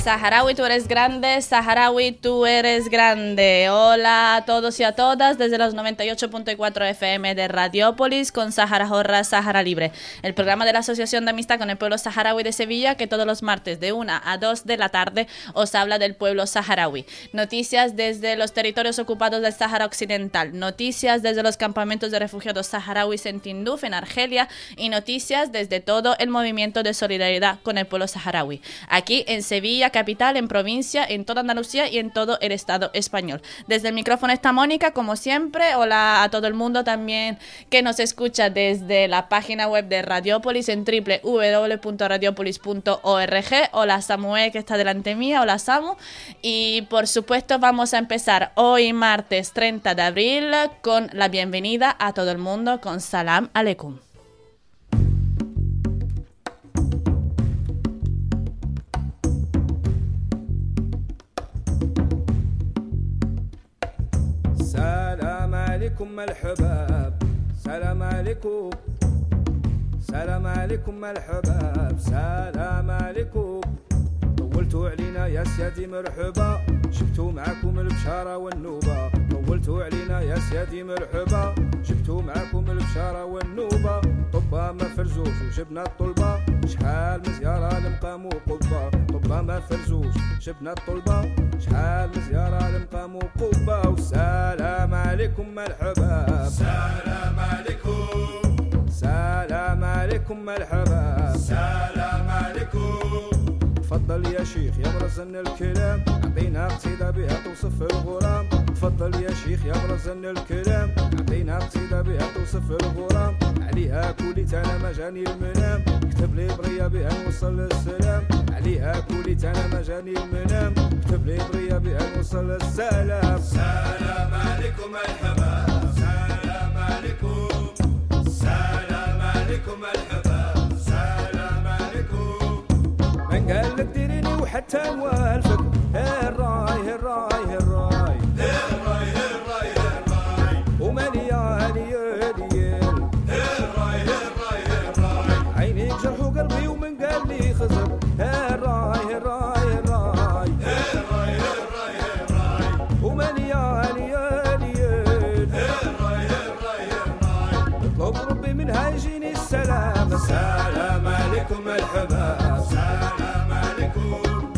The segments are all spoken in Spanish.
Saharaui, tú eres grande, Saharaui, tú eres grande. Hola a todos y a todas desde los 98.4 FM de Radiópolis con Sahara Jorra, Sahara Libre, el programa de la Asociación de Amistad con el Pueblo Saharaui de Sevilla, que todos los martes de 1 a 2 de la tarde os habla del pueblo saharaui. Noticias desde los territorios ocupados del Sahara Occidental, noticias desde los campamentos de refugiados saharauis en Tinduf, en Argelia, y noticias desde todo el movimiento de solidaridad con el pueblo saharaui. Aquí en Sevilla capital, en provincia, en toda Andalucía y en todo el Estado español. Desde el micrófono está Mónica, como siempre. Hola a todo el mundo también que nos escucha desde la página web de Radiópolis en www.radiopolis.org. Hola Samuel, que está delante mía. Hola Samu. Y por supuesto vamos a empezar hoy martes 30 de abril con la bienvenida a todo el mundo con Salam Aleikum. سلام عليكم الحباب سلام عليكم سلام عليكم الحباب سلام عليكم طولتوا علينا يا سيادي مرحبا جبتوا معاكم البشارة والنوبة طولتوا علينا يا سيادي مرحبا جبتوا معاكم البشارة والنوبة طبا ما فرزوش وجبنا الطلبة شحال مزيارة لمقام وقبة طبا ما فرزوش جبنا الطلبة شحال مزيارة لمقام وقبة والسلام عليكم الحباب سلام عليكم سلام عليكم الحباب سلام عليكم تفضل يا شيخ يا مرزن الكلام عطينا قصيدة بها توصف الغرام تفضل يا شيخ يا مرزن الكلام عطينا قصيدة بها توصف الغرام عليها كوليت انا ما جاني المنام كتب لي برية بها نوصل للسلام عليها كوليت انا ما جاني المنام كتب لي برية بها نوصل للسلام سلام عليكم الحباب سلام عليكم سلام عليكم الحباب سلام عليكم من قال لك ديريني وحتى نوالفك الراي الراي الراي الراي الراي الراي ومالي يا ليل الراي الراي الراي عيني جرح وقلبي ومن قال لي خزر الراي الراي الراي الراي الراي الراي ومالي يا ليل الراي الراي الراي اطلب ربي منها يجيني السلام سلام عليكم الحباب سلام عليكم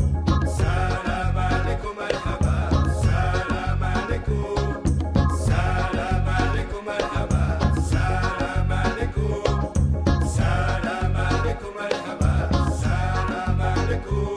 سلام عليكم الحباب سلام عليكم سلام عليكم الحباب سلام عليكم سلام عليكم الحباب سلام عليكم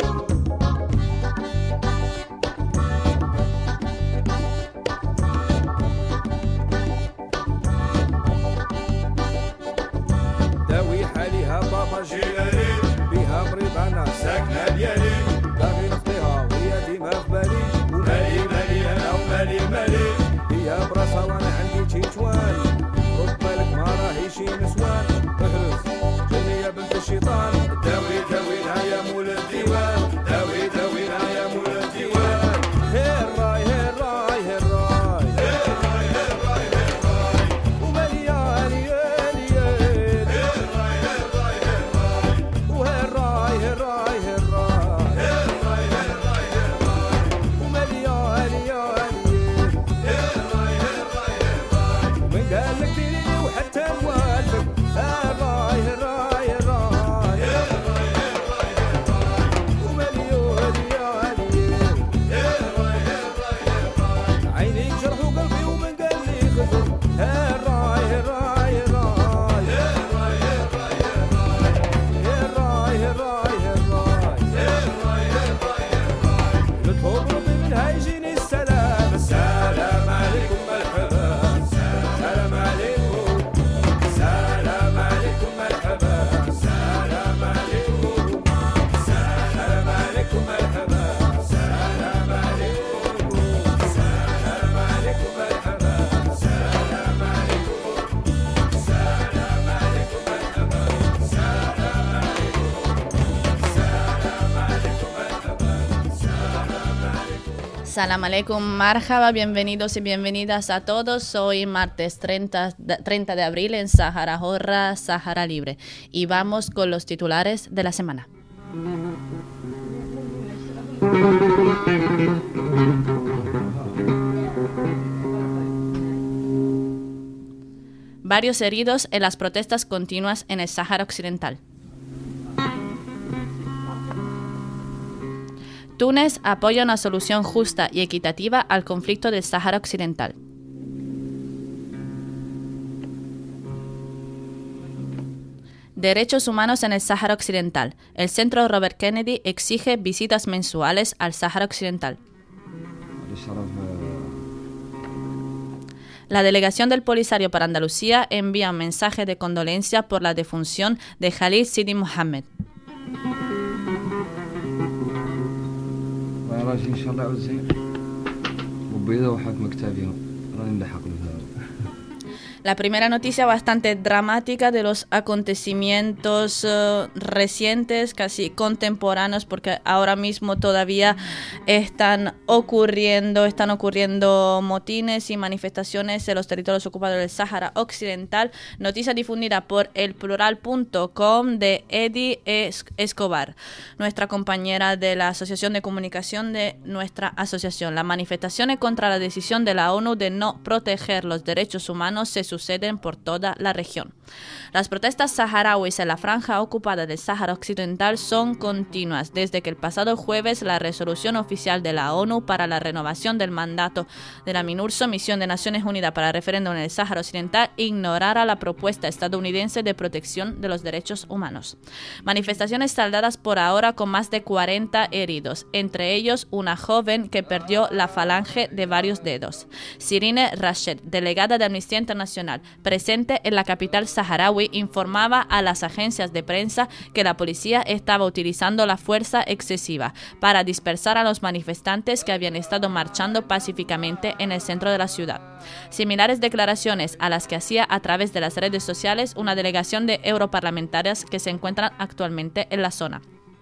داوي حاليها بابا جيلاني بها مريض انا ساكنة ديالي باغي نخطيها وهي ديما في بالي مالي مالي انا ومالي مالي هي براسها وانا عندي تيتوان رد بالك ما راهي شي نسوان اهرس جني يا بنت الشيطان داوي داوينا يا مول الديوان داوي داوينا يا مول الديوان الراي الراي الراي الراي الراي الراي ومالي يا ليل الراي الراي الراي وهالراي الراي الراي الراي الراي الراي ومالي يا ليل الراي الراي الراي من قال لك ديريني وحتى نوالفك الراي الراي الراي الراي الراي الراي ومالي يا ليل الراي الراي الراي عيني جرح وقلبي ومن قال لي خزر الراي الراي الراي الراي الراي الراي الراي الراي الراي الراي الراي الراي نطلب ربي منها يجيني السلام سلام عليكم الحباب سلام عليكم سلام عليكم الحباب سلام عليكم سلام عليكم الحباب سلام عليكم سلام عليكم الحباب سلام عليكم سلام عليكم الحباب سلام عليكم سلام عليكم Salam aleikum, marhaba, bienvenidos y bienvenidas a todos. Hoy martes 30 de abril en Sahara Jorra, Sahara Libre. Y vamos con los titulares de la semana. Varios heridos en las protestas continuas en el Sáhara Occidental. Túnez apoya una solución justa y equitativa al conflicto del Sáhara Occidental. Derechos humanos en el Sáhara Occidental. El Centro Robert Kennedy exige visitas mensuales al Sáhara Occidental. La delegación del Polisario para Andalucía envía un mensaje de condolencia por la defunción de Khalid Sidi Mohammed. La primera noticia bastante dramática de los acontecimientos recientes, casi contemporáneos, porque ahora mismo todavía están ocurriendo motines y manifestaciones en los territorios ocupados del Sáhara Occidental. Noticia difundida por elplural.com de Eddie Escobar, nuestra compañera de la Asociación de Comunicación de nuestra asociación. Las manifestaciones contra la decisión de la ONU de no proteger los derechos humanos se suceden por toda la región. Las protestas saharauis en la franja ocupada del Sáhara Occidental son continuas desde que el pasado jueves la resolución oficial de la ONU para la renovación del mandato de la MINURSO, Misión de Naciones Unidas para el Referéndum en el Sáhara Occidental, ignorara la propuesta estadounidense de protección de los derechos humanos. Manifestaciones saldadas por ahora con más de 40 heridos, entre ellos una joven que perdió la falange de varios dedos. Sirine Rached, delegada de Amnistía Internacional presente en la capital saharaui, informaba a las agencias de prensa que la policía estaba utilizando la fuerza excesiva para dispersar a los manifestantes que habían estado marchando pacíficamente en el centro de la ciudad. Similares declaraciones a las que hacía a través de las redes sociales una delegación de europarlamentarias que se encuentran actualmente en la zona.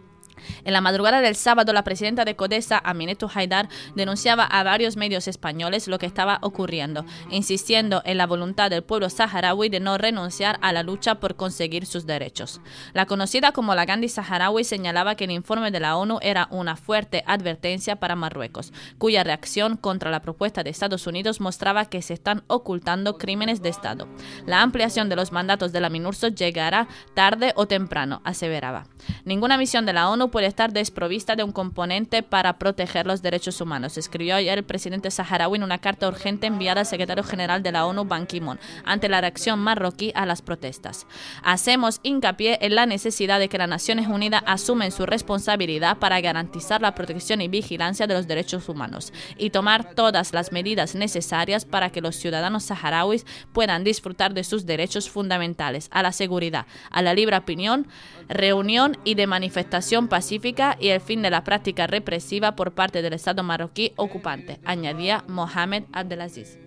En la madrugada del sábado, la presidenta de CODESA, Aminetou Haidar, denunciaba a varios medios españoles lo que estaba ocurriendo, insistiendo en la voluntad del pueblo saharaui de no renunciar a la lucha por conseguir sus derechos. La conocida como la Gandhi saharaui señalaba que el informe de la ONU era una fuerte advertencia para Marruecos, cuya reacción contra la propuesta de Estados Unidos mostraba que se están ocultando crímenes de Estado. La ampliación de los mandatos de la MINURSO llegará tarde o temprano, aseveraba. Ninguna misión de la ONU puede estar desprovista de un componente para proteger los derechos humanos, escribió ayer el presidente saharaui en una carta urgente enviada al secretario general de la ONU, Ban Ki-moon, ante la reacción marroquí a las protestas. Hacemos hincapié en la necesidad de que las Naciones Unidas asumen su responsabilidad para garantizar la protección y vigilancia de los derechos humanos y tomar todas las medidas necesarias para que los ciudadanos saharauis puedan disfrutar de sus derechos fundamentales a la seguridad, a la libre opinión, reunión y de manifestación pacífica y el fin de la práctica represiva por parte del Estado marroquí ocupante, añadía Mohamed Abdelaziz.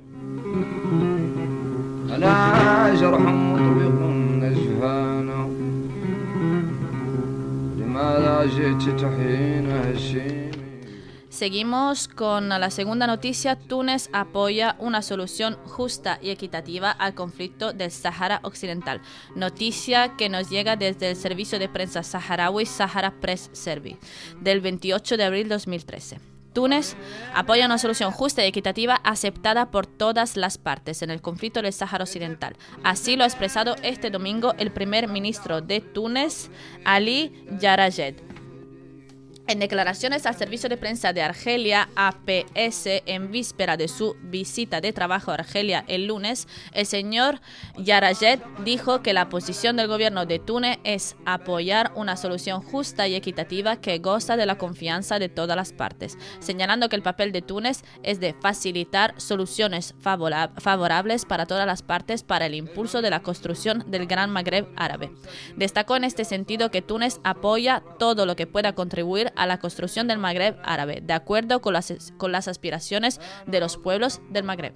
Seguimos con la segunda noticia. Túnez apoya una solución justa y equitativa al conflicto del Sáhara Occidental. Noticia que nos llega desde el servicio de prensa saharaui Sahara Press Service del 28 de abril de 2013. Túnez apoya una solución justa y equitativa aceptada por todas las partes en el conflicto del Sáhara Occidental. Así lo ha expresado este domingo el primer ministro de Túnez, Ali Yarajed. En declaraciones al servicio de prensa de Argelia, APS, en víspera de su visita de trabajo a Argelia el lunes, el señor Yarajed dijo que la posición del gobierno de Túnez es apoyar una solución justa y equitativa que goza de la confianza de todas las partes, señalando que el papel de Túnez es de facilitar soluciones favorables para todas las partes para el impulso de la construcción del Gran Magreb árabe. Destacó en este sentido que Túnez apoya todo lo que pueda contribuir a la construcción del Magreb árabe, de acuerdo con las aspiraciones de los pueblos del Magreb.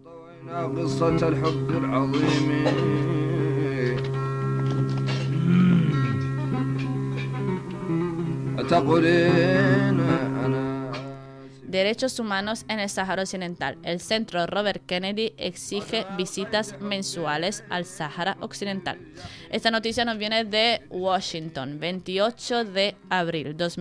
Derechos humanos en el Sáhara Occidental. El Centro Robert Kennedy exige visitas mensuales al Sáhara Occidental. Esta noticia nos viene de Washington, 28 de abril 2013.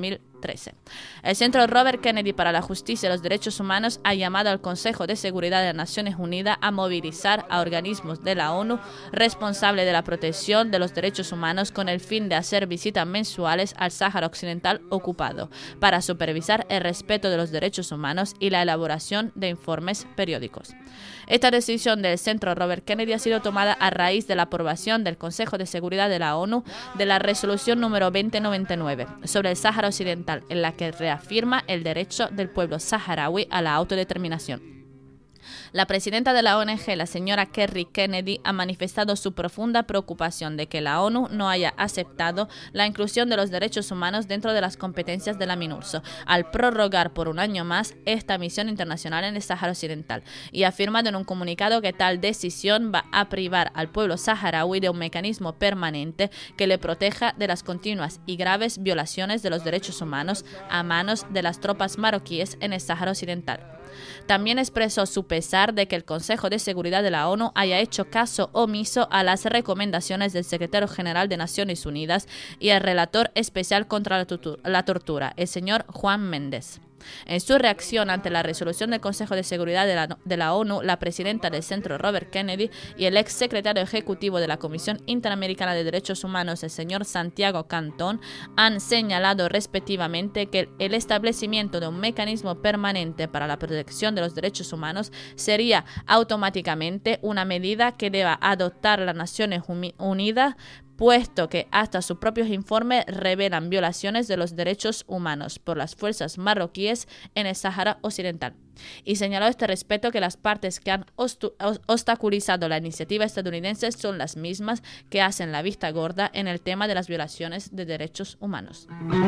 2013. El Centro Robert Kennedy para la Justicia y los Derechos Humanos ha llamado al Consejo de Seguridad de las Naciones Unidas a movilizar a organismos de la ONU responsables de la protección de los derechos humanos con el fin de hacer visitas mensuales al Sáhara Occidental ocupado para supervisar el respeto de los derechos humanos y la elaboración de informes periódicos. Esta decisión del Centro Robert Kennedy ha sido tomada a raíz de la aprobación del Consejo de Seguridad de la ONU de la resolución número 2099 sobre el Sáhara Occidental, en la que reafirma el derecho del pueblo saharaui a la autodeterminación. La presidenta de la ONG, la señora Kerry Kennedy, ha manifestado su profunda preocupación de que la ONU no haya aceptado la inclusión de los derechos humanos dentro de las competencias de la MINURSO, al prorrogar por un año más esta misión internacional en el Sáhara Occidental, y ha afirmado en un comunicado que tal decisión va a privar al pueblo saharaui de un mecanismo permanente que le proteja de las continuas y graves violaciones de los derechos humanos a manos de las tropas marroquíes en el Sáhara Occidental. También expresó su pesar de que el Consejo de Seguridad de la ONU haya hecho caso omiso a las recomendaciones del secretario general de Naciones Unidas y el relator especial contra la tortura, el señor Juan Méndez. En su reacción ante la resolución del Consejo de Seguridad de la ONU, la presidenta del Centro Robert Kennedy y el ex secretario ejecutivo de la Comisión Interamericana de Derechos Humanos, el señor Santiago Cantón, han señalado respectivamente que el establecimiento de un mecanismo permanente para la protección de los derechos humanos sería automáticamente una medida que deba adoptar las Naciones Unidas, puesto que hasta sus propios informes revelan violaciones de los derechos humanos por las fuerzas marroquíes en el Sáhara Occidental. Y señaló este respeto que las partes que han obstaculizado la iniciativa estadounidense son las mismas que hacen la vista gorda en el tema de las violaciones de derechos humanos.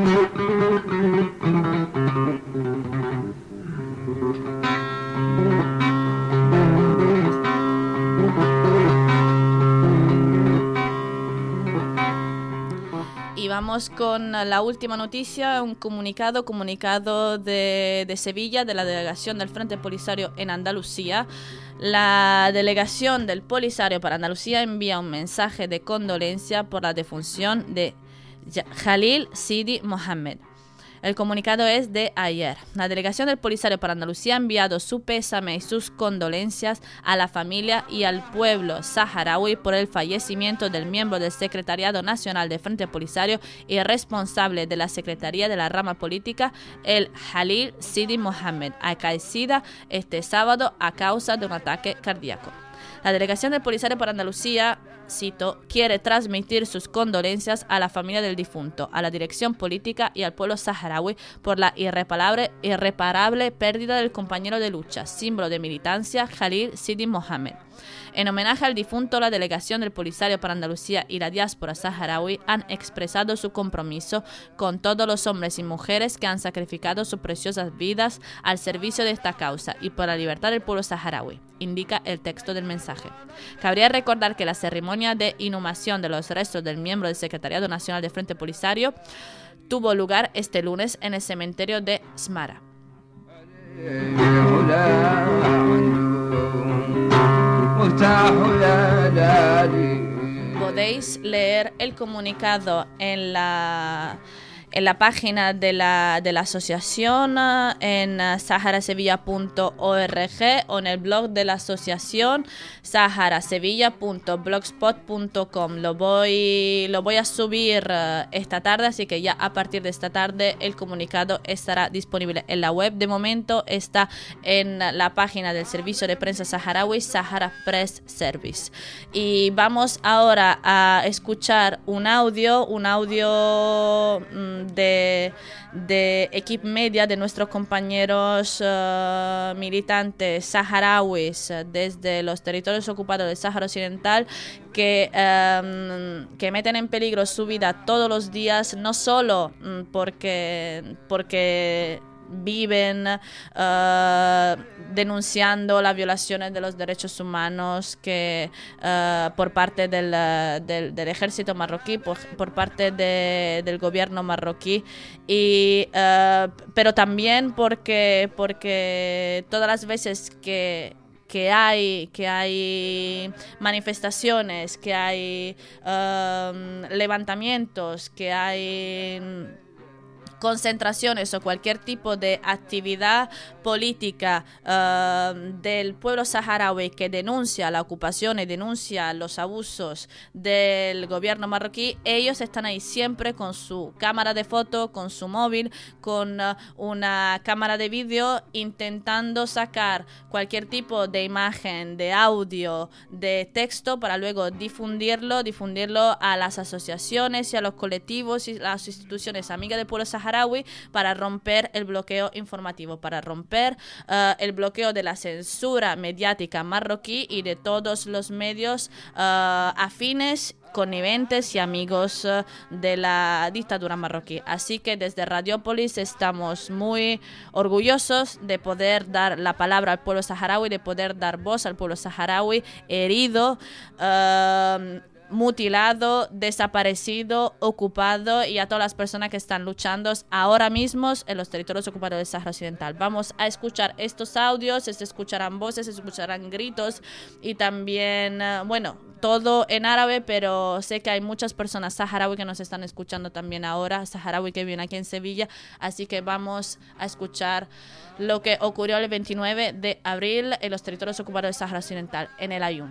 Y vamos con la última noticia, un comunicado de Sevilla, de la delegación del Frente Polisario en Andalucía. La delegación del Polisario para Andalucía envía un mensaje de condolencia por la defunción de Khalil Sidi Mohammed. El comunicado es de ayer. La delegación del Polisario para Andalucía ha enviado su pésame y sus condolencias a la familia y al pueblo saharaui por el fallecimiento del miembro del Secretariado Nacional del Frente Polisario y responsable de la Secretaría de la Rama Política, el Khalil Sidi Mohammed, acaecida este sábado a causa de un ataque cardíaco. La delegación del Polisario para Andalucía, cito, quiere transmitir sus condolencias a la familia del difunto, a la dirección política y al pueblo saharaui por la irreparable pérdida del compañero de lucha, símbolo de militancia, Khalil Sidi Mohammed. En homenaje al difunto, la delegación del Polisario para Andalucía y la diáspora saharaui han expresado su compromiso con todos los hombres y mujeres que han sacrificado sus preciosas vidas al servicio de esta causa y por la libertad del pueblo saharaui, indica el texto del mensaje. Cabría recordar que la ceremonia de inhumación de los restos del miembro del Secretariado Nacional del Frente Polisario tuvo lugar este lunes en el cementerio de Smara. Podéis leer el comunicado en la página de la asociación en saharasevilla.org o en el blog de la asociación saharasevilla.blogspot.com. Lo voy a subir esta tarde, así que ya a partir de esta tarde el comunicado estará disponible en la web. De momento está en la página del servicio de prensa saharaui, Sahara Press Service. Y vamos ahora a escuchar un audio de Equip Media, de nuestros compañeros militantes saharauis desde los territorios ocupados del Sáhara Occidental que meten en peligro su vida todos los días, no solo porque viven denunciando las violaciones de los derechos humanos que por parte del ejército marroquí, por parte del gobierno marroquí, pero también porque todas las veces que hay manifestaciones, que hay levantamientos, que hay concentraciones o cualquier tipo de actividad política del pueblo saharaui que denuncia la ocupación y denuncia los abusos del gobierno marroquí, ellos están ahí siempre con su cámara de foto, con su móvil, con una cámara de vídeo, intentando sacar cualquier tipo de imagen, de audio, de texto para luego difundirlo a las asociaciones y a los colectivos y las instituciones amigas del pueblo saharaui para romper el bloqueo informativo, para romper el bloqueo de la censura mediática marroquí y de todos los medios afines, conniventes y amigos de la dictadura marroquí. Así que desde Radiópolis estamos muy orgullosos de poder dar la palabra al pueblo saharaui, de poder dar voz al pueblo saharaui herido, mutilado, desaparecido, ocupado, y a todas las personas que están luchando ahora mismo en los territorios ocupados del Sáhara Occidental. Vamos a escuchar estos audios, se escucharán voces, se escucharán gritos y también, todo en árabe, pero sé que hay muchas personas saharaui que nos están escuchando también ahora, saharaui que viven aquí en Sevilla, así que vamos a escuchar lo que ocurrió el 29 de abril en los territorios ocupados del Sáhara Occidental, en el Aaiún.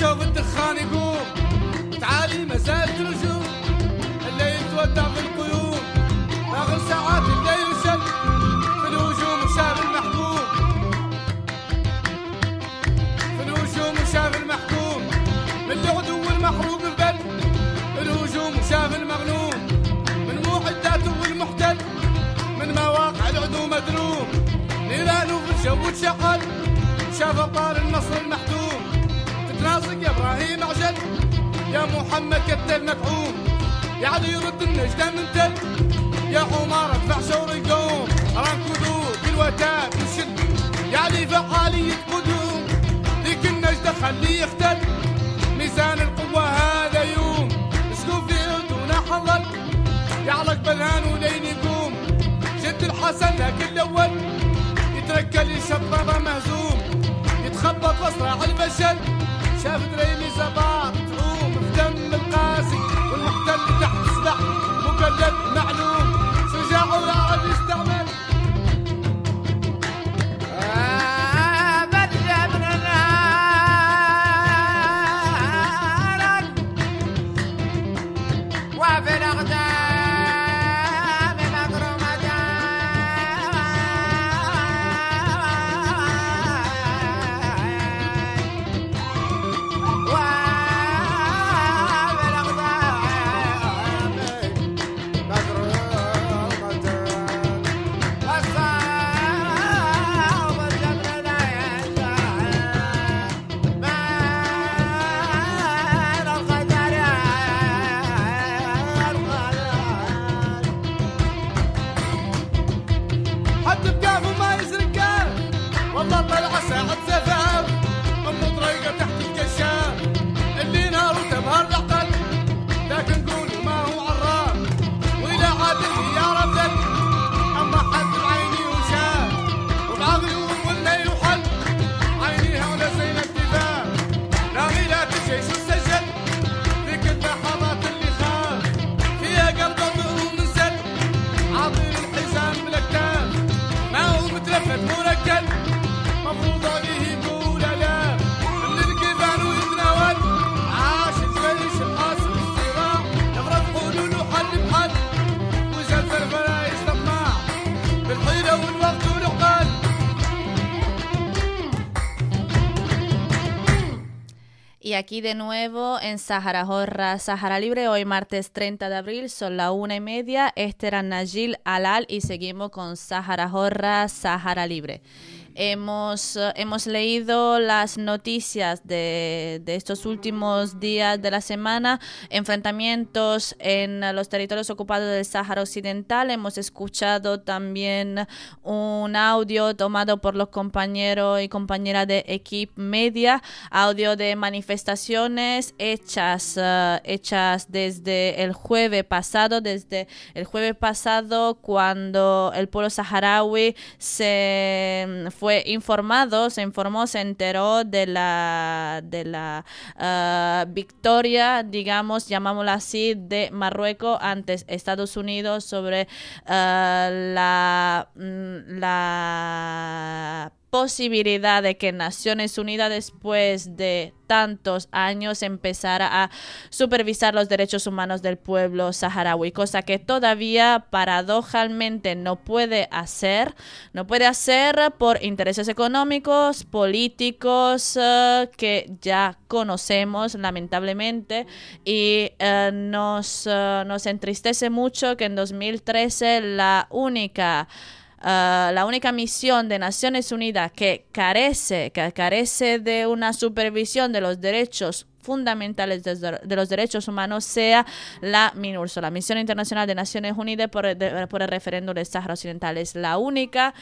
شوف الدخان يقوم تعالي مسافة الرجوم اللي يتودع في القيوم باغي ساعات الليل يسل في الهجوم وشاف المحكوم في الهجوم وشاف المحكوم من العدو المحروق البل الهجوم وشاف المغنوم من معداته والمحتل من مواقع العدو مدروم نيرانه في الجو تشعل شاف ابطال النصر المحتوم تتناصق يا ابراهيم عجل يا محمد كتل مكعوم يا علي يرد النجدة من تل يا عمر ادفع شور يقوم رانكودو بالوتاد وشد يا علي فعالية قدوم ذيك النجدة خليه يختل ميزان القوة هذا يوم اسكو في دون حظل يعلق بلهان ولين يقوم جد الحسن لكن الاول يتركل يشطب مهزوم يتخبط واسرع البشر شاف دريمي زباط تعوم في دم القاسي والمحتل تحت سبع مقلد معلوم شجاع ولاعب يستعمل وفي الأقدام Y aquí de nuevo en Sahara Horra, Sahara Libre, hoy martes 30 de abril, son las 1:30. Este era Najil Alal y seguimos con Sahara Horra, Sahara Libre. Hemos leído las noticias de estos últimos días de la semana, enfrentamientos en los territorios ocupados del Sáhara Occidental. Hemos escuchado también un audio tomado por los compañeros y compañeras de Equip Media, audio de manifestaciones hechas desde el jueves pasado, cuando el pueblo saharaui se enteró de la victoria, digamos, llamámosla así, de Marruecos ante Estados Unidos sobre la posibilidad de que Naciones Unidas, después de tantos años, empezara a supervisar los derechos humanos del pueblo saharaui, cosa que todavía paradojalmente no puede hacer por intereses económicos, políticos, que ya conocemos lamentablemente, y nos entristece mucho que en 2013 la única misión de Naciones Unidas que carece de una supervisión de los derechos fundamentales de los derechos humanos sea la MINURSO, la Misión Internacional de Naciones Unidas por el referéndum del Sáhara Occidental. Es la única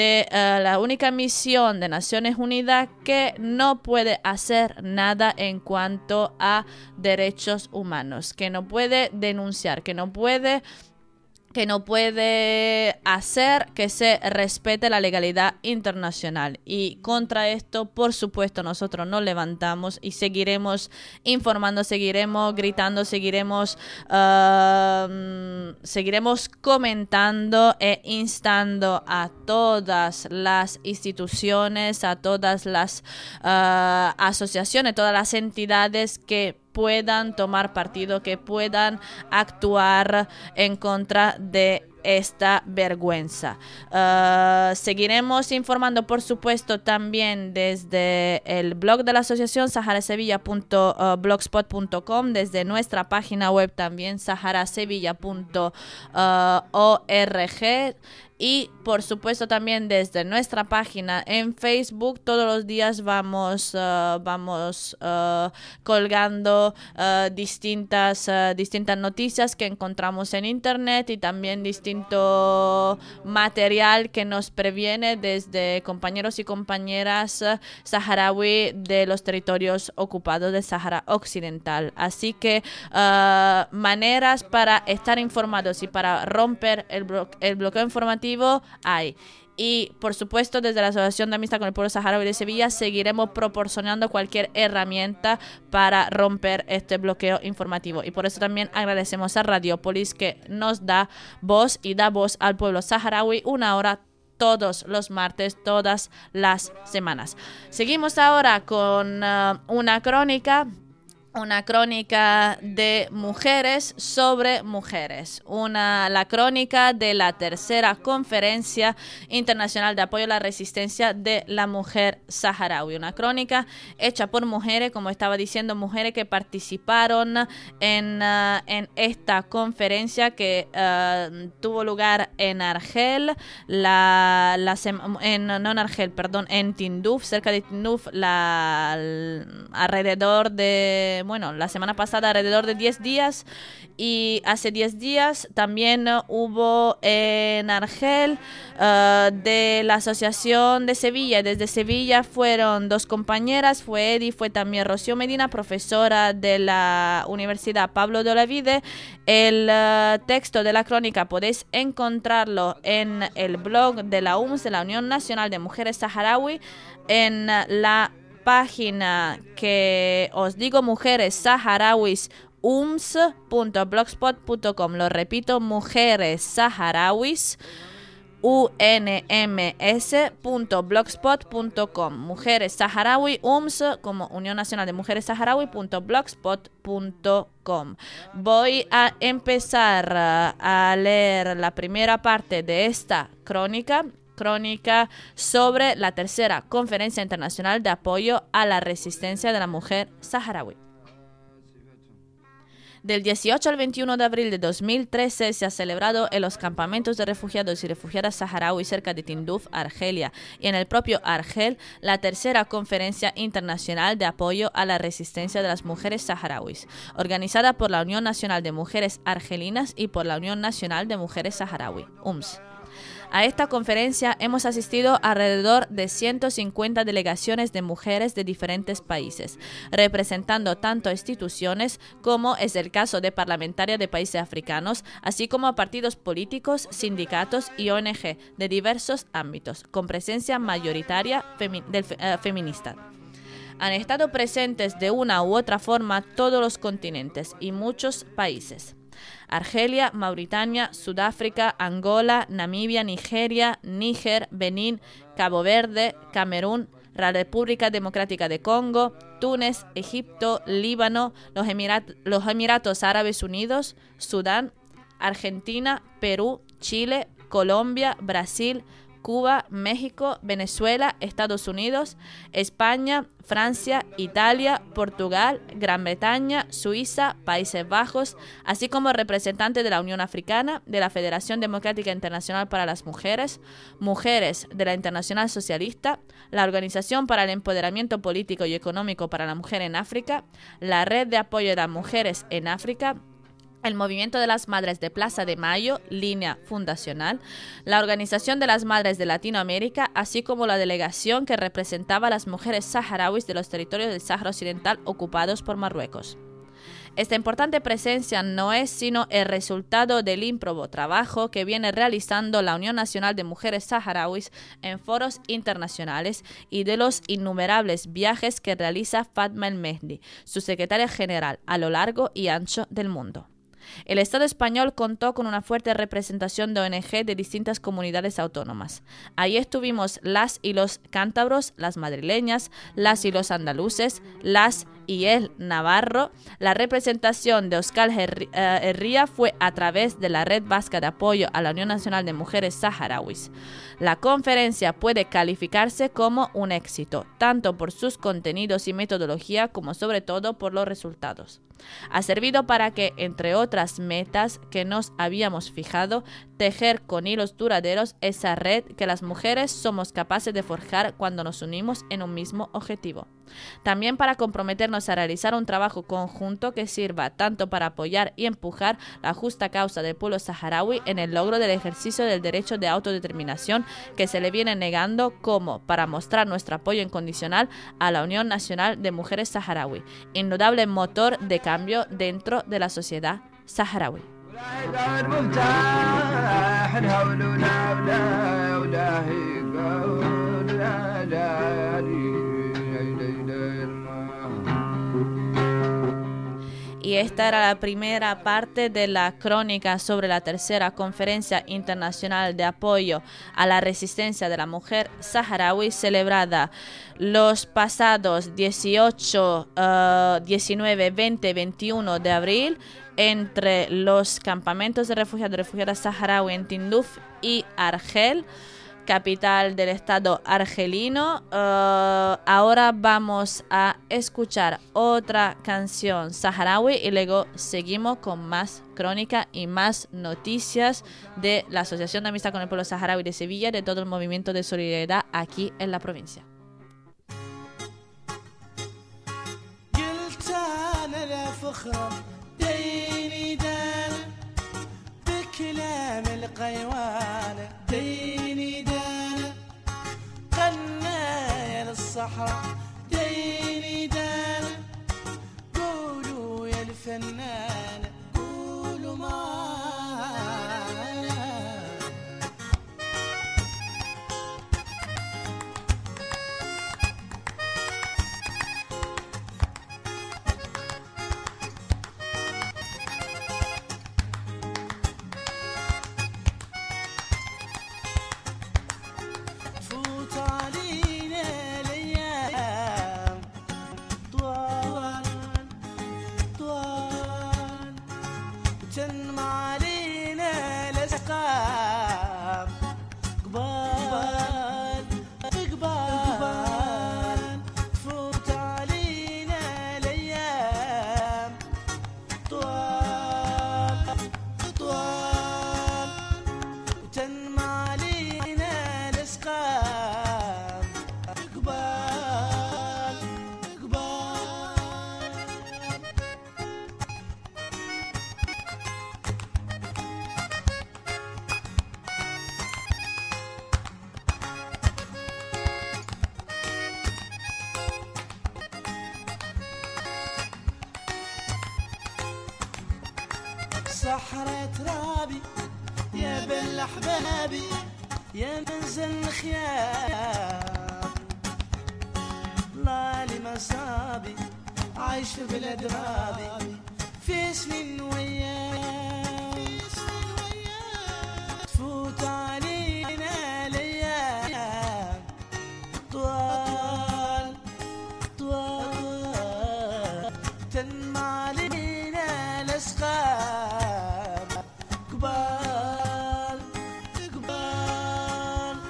misión de Naciones Unidas que no puede hacer nada en cuanto a derechos humanos, que no puede denunciar, que no puede que no puede hacer que se respete la legalidad internacional. Y contra esto, por supuesto, nosotros nos levantamos y seguiremos informando, seguiremos gritando, seguiremos comentando e instando a todas las instituciones, a todas las asociaciones, todas las entidades que puedan tomar partido, que puedan actuar en contra de esta vergüenza. Seguiremos informando, por supuesto, también desde el blog de la asociación saharasevilla.blogspot.com, desde nuestra página web también saharasevilla.org. Y por supuesto también desde nuestra página en Facebook. Todos los días vamos colgando distintas noticias que encontramos en internet y también distinto material que nos previene desde compañeros y compañeras saharaui de los territorios ocupados del Sahara Occidental. Así que maneras para estar informados y para romper el bloqueo informativo hay. Y por supuesto desde la Asociación de Amistad con el Pueblo Saharaui de Sevilla seguiremos proporcionando cualquier herramienta para romper este bloqueo informativo. Y por eso también agradecemos a Radiopolis, que nos da voz y da voz al pueblo saharaui 1 hora todos los martes, todas las semanas. Seguimos ahora con una crónica de mujeres sobre mujeres, la crónica de la tercera conferencia internacional de apoyo a la resistencia de la mujer saharaui, una crónica hecha por mujeres, como estaba diciendo, mujeres que participaron en esta conferencia que tuvo lugar en Argel, en Tinduf, cerca de Tinduf, alrededor de la semana pasada, alrededor de 10 días, y hace 10 días también hubo en Argel de la Asociación de Sevilla. Desde Sevilla fueron 2 compañeras, fue Edi, fue también Rocío Medina, profesora de la Universidad Pablo de Olavide. El texto de la crónica podéis encontrarlo en el blog de la UMS, de la Unión Nacional de Mujeres Saharaui, en la página que os digo, mujeres saharauis ums.blogspot.com. Lo repito, mujeres saharauis unms.blogspot.com. Mujeres saharaui ums como Unión Nacional de Mujeres Saharaui.blogspot.com. Voy a empezar a leer la primera parte de esta crónica sobre la tercera Conferencia Internacional de Apoyo a la Resistencia de la Mujer Saharaui. Del 18 al 21 de abril de 2013 se ha celebrado en los campamentos de refugiados y refugiadas saharauis cerca de Tinduf, Argelia, y en el propio Argel, la tercera Conferencia Internacional de Apoyo a la Resistencia de las Mujeres Saharauis, organizada por la Unión Nacional de Mujeres Argelinas y por la Unión Nacional de Mujeres Saharaui, UMS. A esta conferencia hemos asistido alrededor de 150 delegaciones de mujeres de diferentes países, representando tanto instituciones como es el caso de parlamentarias de países africanos, así como a partidos políticos, sindicatos y ONG de diversos ámbitos, con presencia mayoritaria feminista. Han estado presentes de una u otra forma todos los continentes y muchos países: Argelia, Mauritania, Sudáfrica, Angola, Namibia, Nigeria, Níger, Benín, Cabo Verde, Camerún, la República Democrática de Congo, Túnez, Egipto, Líbano, los Emiratos Árabes Unidos, Sudán, Argentina, Perú, Chile, Colombia, Brasil, Cuba, México, Venezuela, Estados Unidos, España, Francia, Italia, Portugal, Gran Bretaña, Suiza, Países Bajos, así como representantes de la Unión Africana, de la Federación Democrática Internacional para las Mujeres, mujeres de la Internacional Socialista, la Organización para el Empoderamiento Político y Económico para la Mujer en África, la Red de Apoyo a las Mujeres en África, el Movimiento de las Madres de Plaza de Mayo, línea fundacional, la Organización de las Madres de Latinoamérica, así como la delegación que representaba a las mujeres saharauis de los territorios del Sáhara Occidental ocupados por Marruecos. Esta importante presencia no es sino el resultado del ímprobo trabajo que viene realizando la Unión Nacional de Mujeres Saharauis en foros internacionales y de los innumerables viajes que realiza Fatma El Mehdi, su secretaria general, a lo largo y ancho del mundo. El Estado español contó con una fuerte representación de ONG de distintas comunidades autónomas. Ahí estuvimos las y los cántabros, las madrileñas, las y los andaluces, las y el navarro. La representación de Euskal Herria fue a través de la Red Vasca de Apoyo a la Unión Nacional de Mujeres Saharauis. La conferencia puede calificarse como un éxito, tanto por sus contenidos y metodología como sobre todo por los resultados. Ha servido para que, entre otras metas que nos habíamos fijado, tejer con hilos duraderos esa red que las mujeres somos capaces de forjar cuando nos unimos en un mismo objetivo. También para comprometernos a realizar un trabajo conjunto que sirva tanto para apoyar y empujar la justa causa del pueblo saharaui en el logro del ejercicio del derecho de autodeterminación que se le viene negando, como para mostrar nuestro apoyo incondicional a la Unión Nacional de Mujeres Saharaui, indudable motor de cambio dentro de la sociedad saharaui. Y esta era la primera parte de la crónica sobre la tercera conferencia internacional de apoyo a la resistencia de la mujer saharaui, celebrada los pasados 18, 19, 20, 21 de abril entre los campamentos de refugiados y refugiadas saharaui en Tinduf y Argel, capital del estado argelino. Ahora vamos a escuchar otra canción saharaui y luego seguimos con más crónica y más noticias de la Asociación de Amistad con el Pueblo Saharaui de Sevilla, de todo el movimiento de solidaridad aquí en la provincia. الصحراء ديني دان قولوا يا الفنان قولوا تفوت علينا تنم علينا الأسقام قبال قبال تفوت علينا الأيام طوال طوال وتنم علينا الأسقام قبال قبال صحرة رابي يا بل أحبابي يا منزل الخيام لالي مصابي عايش في الأدرابي في سنين ويام تفوت علينا الأيام طوال طوال تنم علينا الأسقام قبال قبال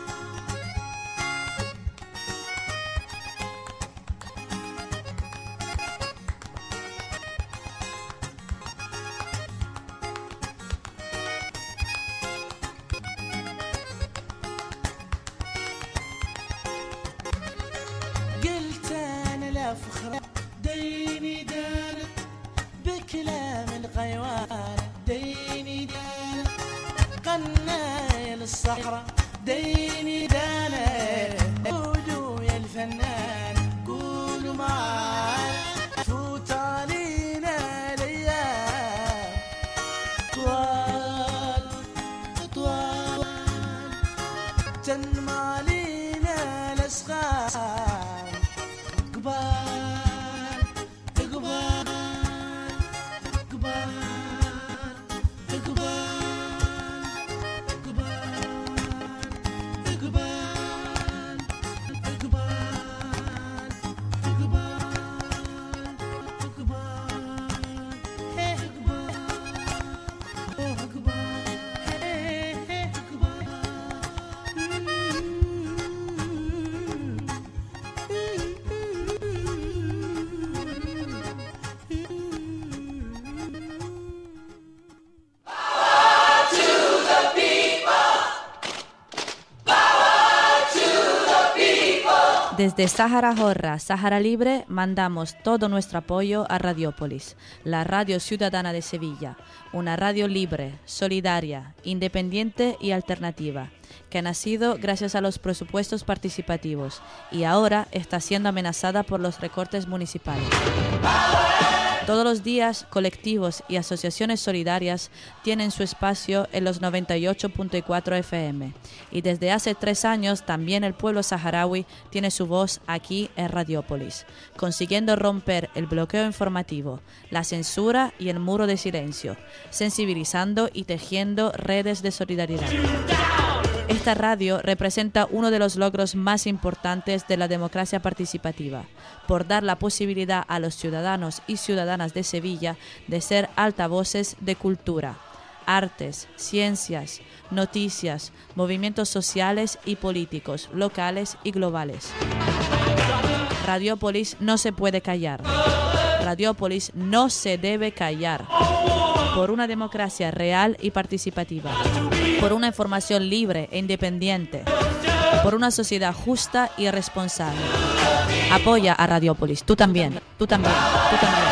قلت أنا لا فخر ديني دانا بكلام الغيوان ديني دانا قناي للصحراء ديني دانا قولوا يا الفنان قولوا معانا فوت علينا ليالي تنمى علينا الأسخان قبال قبال قبال Desde Sahara Horra, Sahara Libre, mandamos todo nuestro apoyo a Radiópolis, la radio ciudadana de Sevilla, una radio libre, solidaria, independiente y alternativa, que ha nacido gracias a los presupuestos participativos y ahora está siendo amenazada por los recortes municipales. Todos los días, colectivos y asociaciones solidarias tienen su espacio en los 98.4 FM. Y desde hace 3 años también el pueblo saharaui tiene su voz aquí en Radiópolis, consiguiendo romper el bloqueo informativo, la censura y el muro de silencio, sensibilizando y tejiendo redes de solidaridad. Esta radio representa uno de los logros más importantes de la democracia participativa, por dar la posibilidad a los ciudadanos y ciudadanas de Sevilla de ser altavoces de cultura, artes, ciencias, noticias, movimientos sociales y políticos, locales y globales. Radiópolis no se puede callar. Radiópolis no se debe callar. Por una democracia real y participativa. Por una información libre e independiente. Por una sociedad justa y responsable. Apoya a Radiópolis. Tú también. Tú también. Tú también.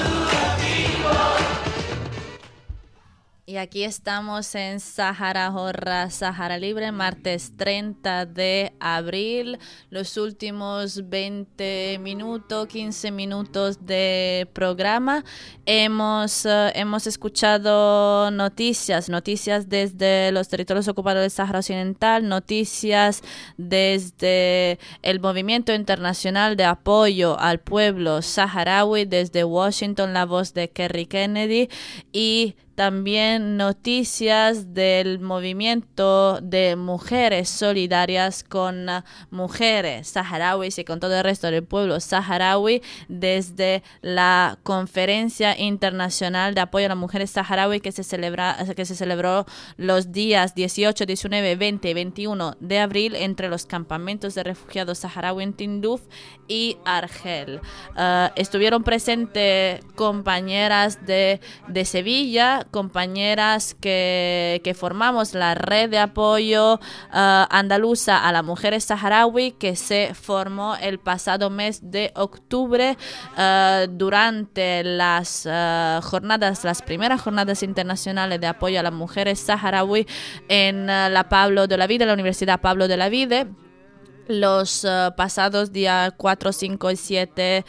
Y aquí estamos en Sahara Horra, Sahara Libre, martes 30 de abril. Los últimos 20 minutos, 15 minutos de programa. Hemos escuchado noticias desde los territorios ocupados del Sahara Occidental, noticias desde el Movimiento Internacional de Apoyo al Pueblo Saharaui, desde Washington, la voz de Kerry Kennedy, y también noticias del movimiento de mujeres solidarias con mujeres saharauis y con todo el resto del pueblo saharaui desde la Conferencia Internacional de Apoyo a las Mujeres Saharaui que se celebró los días 18, 19, 20 y 21 de abril entre los campamentos de refugiados saharaui en Tinduf y Argel. Estuvieron presentes compañeras de Sevilla, compañeras que formamos la red de apoyo andaluza a las mujeres saharaui que se formó el pasado mes de octubre durante las primeras jornadas internacionales de apoyo a las mujeres saharaui en la Universidad Pablo de la Vide. Los pasados días 4, 5 y 7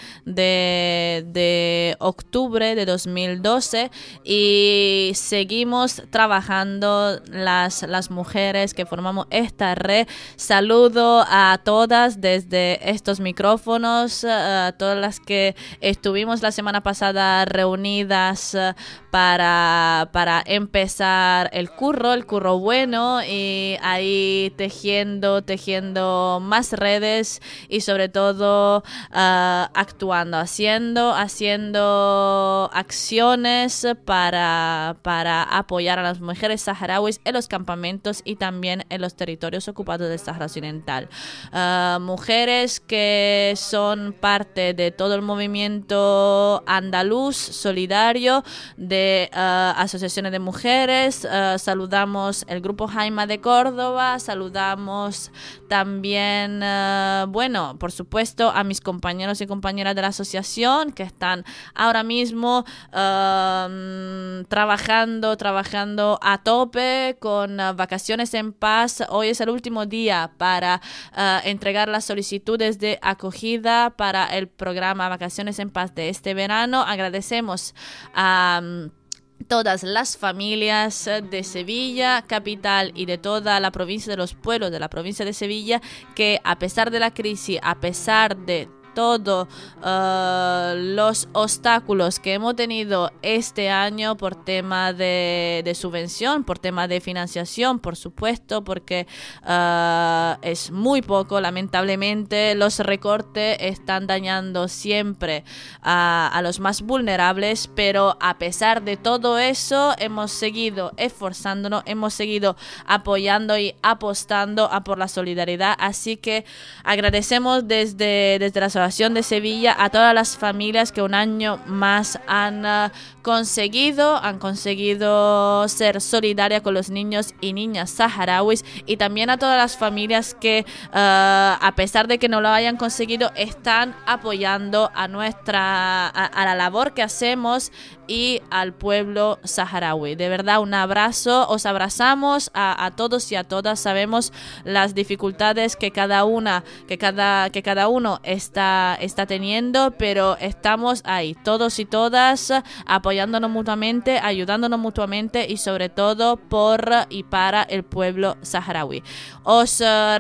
de octubre de 2012 y seguimos trabajando las mujeres que formamos esta red. Saludo a todas desde estos micrófonos, a todas las que estuvimos la semana pasada reunidas para empezar el curro bueno y ahí tejiendo más redes y sobre todo actuando, haciendo acciones para apoyar a las mujeres saharauis en los campamentos y también en los territorios ocupados del Sahara Occidental. Mujeres que son parte de todo el movimiento andaluz solidario de asociaciones de mujeres. Saludamos el Grupo Jaima de Córdoba, saludamos también por supuesto a mis compañeros y compañeras de la asociación que están ahora mismo trabajando a tope con Vacaciones en Paz. Hoy es el último día para entregar las solicitudes de acogida para el programa Vacaciones en Paz de este verano. Agradecemos a todas las familias de Sevilla capital y de toda la provincia, de los pueblos de la provincia de Sevilla, que a pesar de la crisis, a pesar de todos los obstáculos que hemos tenido este año por tema de subvención, por tema de financiación, por supuesto, porque es muy poco, lamentablemente los recortes están dañando siempre a los más vulnerables, pero a pesar de todo eso hemos seguido esforzándonos, hemos seguido apoyando y apostando a por la solidaridad, así que agradecemos desde la Asociación de Sevilla a todas las familias que un año más han conseguido ser solidarias con los niños y niñas saharauis, y también a todas las familias que a pesar de que no lo hayan conseguido están apoyando a la labor que hacemos y al pueblo saharaui. De verdad, un abrazo, os abrazamos a todos y a todas. Sabemos las dificultades que cada uno está teniendo, pero estamos ahí, todos y todas, apoyándonos mutuamente, ayudándonos mutuamente y sobre todo por y para el pueblo saharaui. Os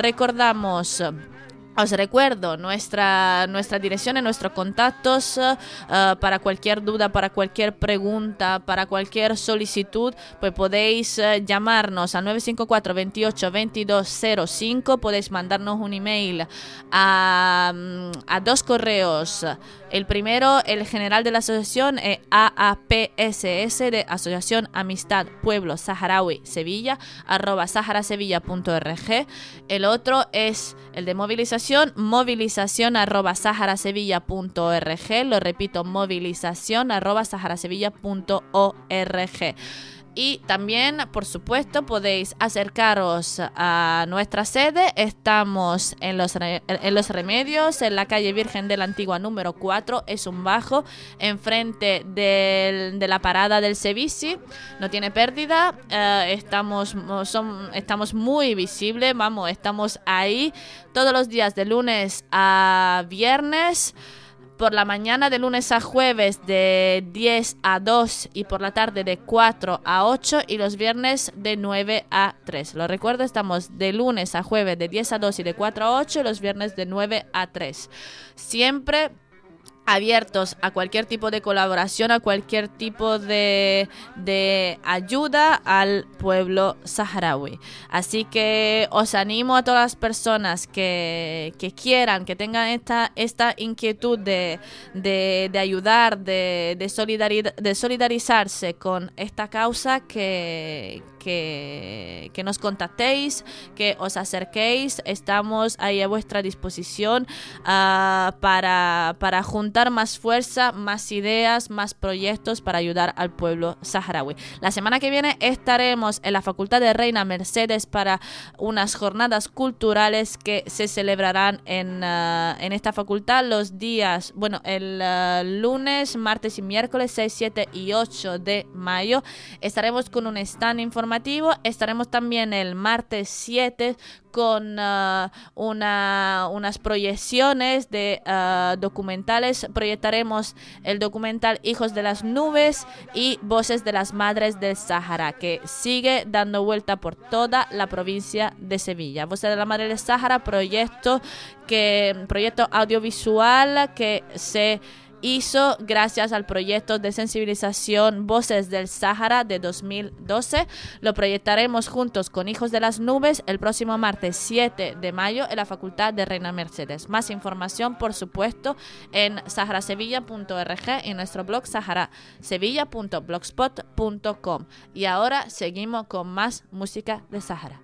recuerdo nuestra dirección y nuestros contactos para cualquier duda, para cualquier pregunta, para cualquier solicitud, pues podéis llamarnos al 954 28 2205, podéis mandarnos un email a dos correos. El primero, el general de la asociación, AAPSS, de Asociación Amistad Pueblo Saharaui Sevilla, @saharasevilla.org. El otro es el de movilización, movilización@saharasevilla.org. Lo repito, movilización@saharasevilla.org. Y también, por supuesto, podéis acercaros a nuestra sede. Estamos en Los Remedios, en la calle Virgen de la Antigua número 4. Es un bajo, enfrente de la parada del Sevisi. No tiene pérdida. Estamos muy visibles. Estamos ahí todos los días de lunes a viernes. Por la mañana de lunes a jueves de 10 a 2 y por la tarde de 4 a 8 y los viernes de 9 a 3. Lo recuerdo, estamos de lunes a jueves de 10 a 2 y de 4 a 8 y los viernes de 9 a 3. Siempre abiertos a cualquier tipo de colaboración, a cualquier tipo de ayuda al pueblo saharaui. Así que os animo a todas las personas que quieran, que tengan esta inquietud de ayudar, de solidarizarse con esta causa, que nos contactéis, que os acerquéis. Estamos ahí a vuestra disposición para juntar más fuerza, más ideas, más proyectos para ayudar al pueblo saharaui. La semana que viene estaremos en la Facultad de Reina Mercedes para unas jornadas culturales que se celebrarán en esta facultad los días, el lunes, martes y miércoles 6, 7 y 8 de mayo. Estaremos con un stand informativo. Estaremos también el martes 7 con unas proyecciones de documentales. Proyectaremos el documental Hijos de las Nubes y Voces de las Madres del Sáhara, que sigue dando vuelta por toda la provincia de Sevilla. Voces de la Madre del Sáhara, proyecto audiovisual que se hizo gracias al proyecto de sensibilización Voces del Sáhara de 2012. Lo proyectaremos juntos con Hijos de las Nubes el próximo martes 7 de mayo en la Facultad de Reina Mercedes. Más información, por supuesto, en saharasevilla.org y en nuestro blog saharasevilla.blogspot.com. Y ahora seguimos con más música de Sáhara.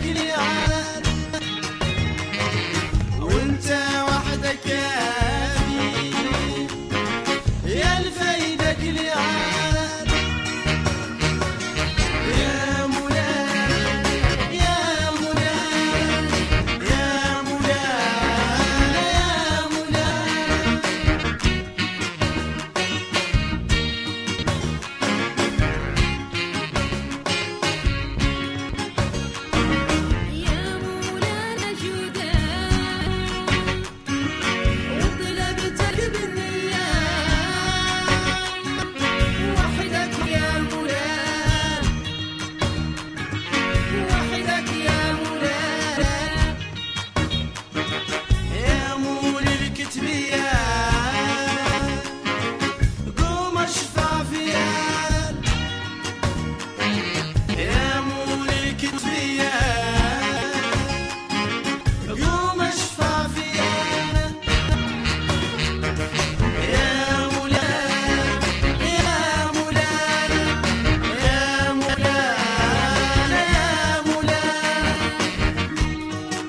وحدك اليعاد وانت وحدك كافي يا الفايدك اليعاد يا مولانا يا مولانا يا مولانا يا مولانا يا مولانا جودك وطلبتك بالنية وحدك يا مولانا وحدك يا مولانا يا مول الكتبية قوم اشفع فيها يا مول الكتبية قوم اشفع فيها يا مولانا يا مولانا يا مولانا يا مولانا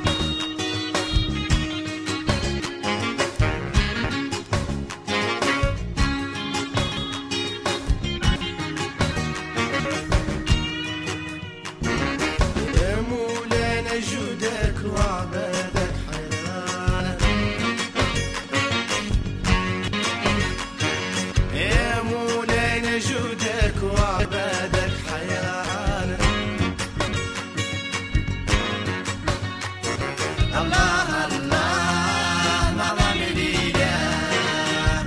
يا مولانا جودك وعبادك حيرانة يا مولانا جودك وعبادك حيرانة الله الله نظام الإله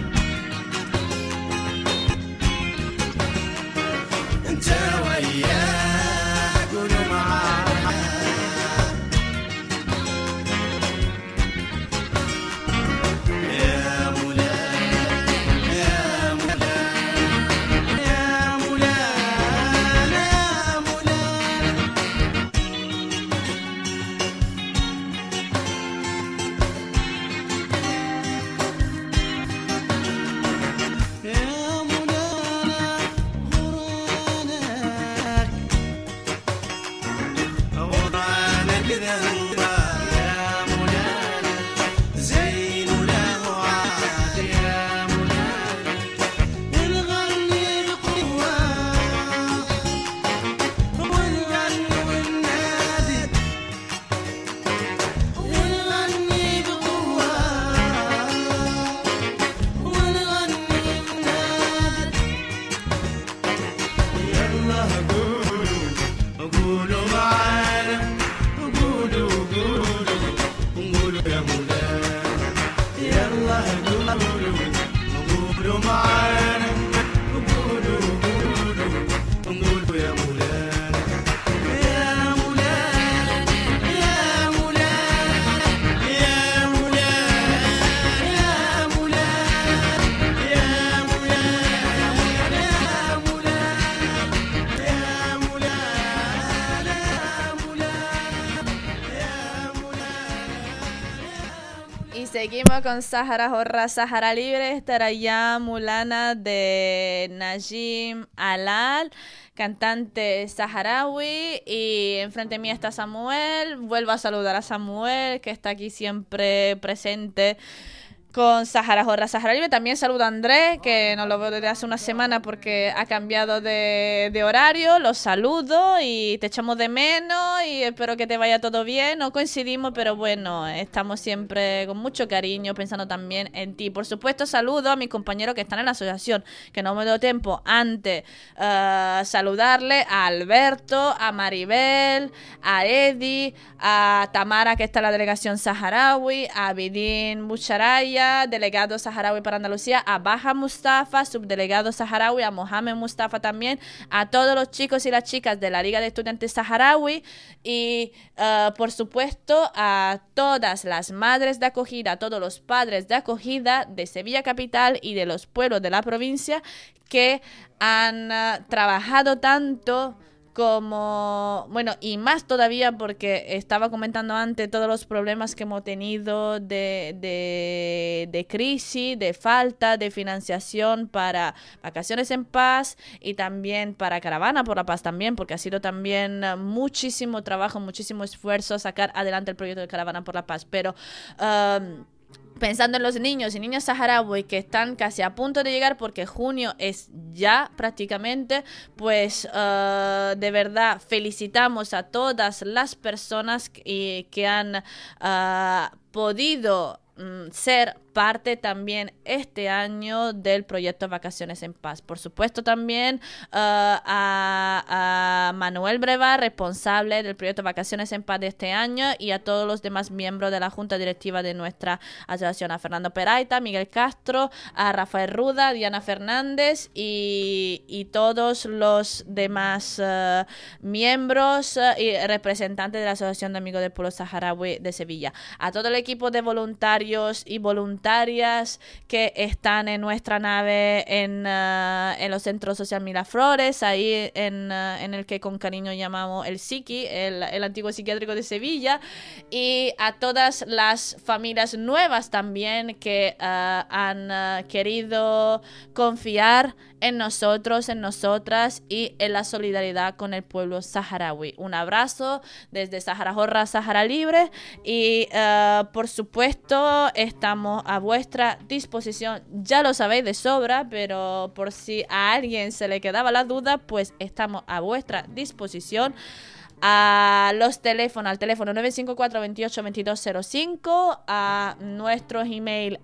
انت وياه قولوا معانا يا مولانا يا مولانا يا مولانا يا مولانا يا مولانا غفرانك ذنبا يا مولانا زين له عاد يا مولانا الغني القوة والغني والنادي الغني بقوة والغني والنادي يلا قولوا معانا قولوا يا مولانا يلا قولوا معانا قولوا يا مولانا يا مولانا يا مولانا يا مولانا يا مولانا يا مولانا يا مولانا يا Y seguimos con Sahara Jorra, Sahara Libre, estará ya Mulana de Najim Alal, cantante saharaui, y enfrente mía está Samuel. Vuelvo a saludar a Samuel, que está aquí siempre presente con Sahara Jorra, Sahara Libre. También saludo a Andrés, que no lo veo desde hace una semana porque ha cambiado de horario. Los saludo y te echamos de menos y espero que te vaya todo bien. No coincidimos, pero bueno, estamos siempre con mucho cariño pensando también en ti. Por supuesto, saludo a mis compañeros que están en la asociación, que no me dio tiempo antes saludarle a Alberto, a Maribel, a Eddie, a Tamara, que está en la delegación saharaui, a Bidin Bucharaya, delegado saharaui para Andalucía, a Baja Mustafa, subdelegado saharaui, a Mohamed Mustafa también, a todos los chicos y las chicas de la Liga de Estudiantes Saharaui y por supuesto a todas las madres de acogida, a todos los padres de acogida de Sevilla Capital y de los pueblos de la provincia que han trabajado tanto como, bueno, y más todavía porque estaba comentando antes todos los problemas que hemos tenido de crisis, de falta de financiación para Vacaciones en Paz y también para Caravana por la Paz también, porque ha sido también muchísimo trabajo, muchísimo esfuerzo sacar adelante el proyecto de Caravana por la Paz, pero pensando en los niños y niñas saharauis que están casi a punto de llegar porque junio es ya prácticamente, pues de verdad felicitamos a todas las personas que han podido ser parte también este año del proyecto Vacaciones en Paz. Por supuesto también a Manuel Breva, responsable del proyecto Vacaciones en Paz de este año, y a todos los demás miembros de la junta directiva de nuestra asociación, a Fernando Peraita, Miguel Castro, a Rafael Ruda, Diana Fernández y todos los demás miembros y representantes de la Asociación de Amigos del Pueblo Saharaui de Sevilla, a todo el equipo de voluntarios y voluntarias que están en nuestra nave en los centros social Miraflores, ahí en el que con cariño llamamos el Psiqui, el antiguo psiquiátrico de Sevilla, y a todas las familias nuevas también que han querido confiar en nosotros, en nosotras y en la solidaridad con el pueblo saharaui. Un abrazo desde Sahara Jorra, Sahara Libre, y por supuesto estamos a vuestra disposición. Ya lo sabéis de sobra, pero por si a alguien se le quedaba la duda, pues estamos a vuestra disposición. A los teléfonos, al teléfono 954 28 2205, a nuestros email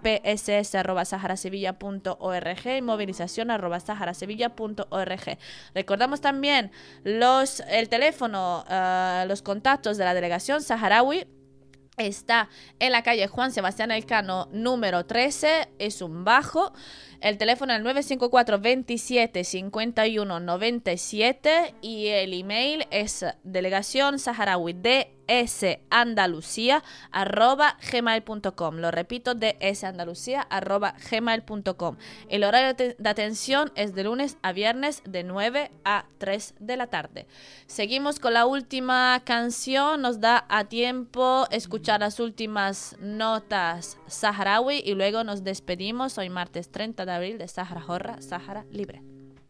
aapss@saharasevilla.org y movilización@saharasevilla.org. Recordamos también el teléfono, los contactos de la delegación saharaui. Está en la calle Juan Sebastián Elcano, número 13, es un bajo. El teléfono es el 954 27 51 97 y el email es delegación saharaui dsandalucía@gmail.com. Lo repito, dsandalucía@gmail.com. El horario de atención es de lunes a viernes de 9 a 3 de la tarde. Seguimos con la última canción, nos da a tiempo escuchar las últimas notas saharaui y luego nos despedimos. Hoy martes 30 de abril de Sahara Jorra, Sahara Libre.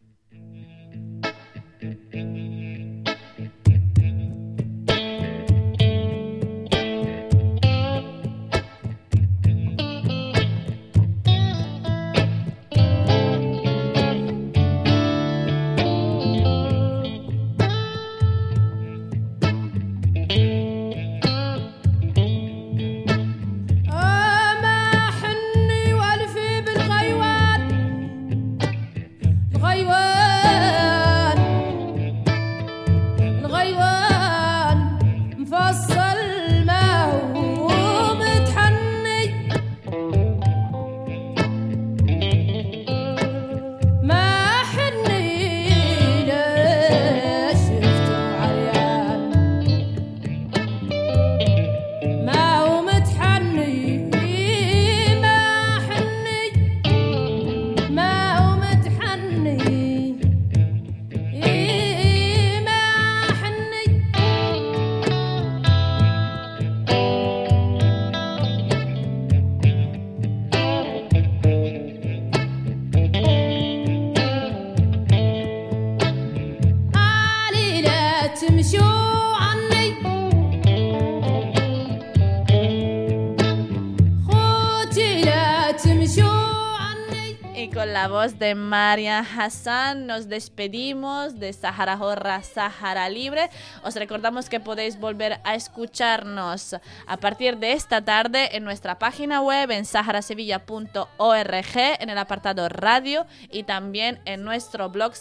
La voz de Maria Hassan nos despedimos de Sahara Jorra, Sahara Libre. Os recordamos que podéis volver a escucharnos a partir de esta tarde en nuestra página web en saharasevilla.org, en el apartado radio, y también en nuestro blog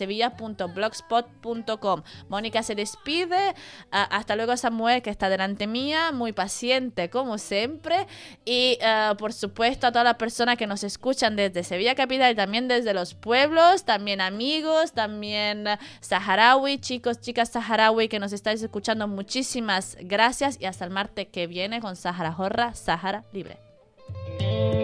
saharasevilla.blogspot.com. Mónica se despide. Hasta luego, Samuel, que está delante mía, muy paciente como siempre, y por supuesto a todas las personas que nos escuchan desde Sevilla Capital y también desde los pueblos, también amigos, también saharaui, chicos, chicas saharaui que nos estáis escuchando, muchísimas gracias y hasta el martes que viene con Sahara Jorra, Sahara Libre.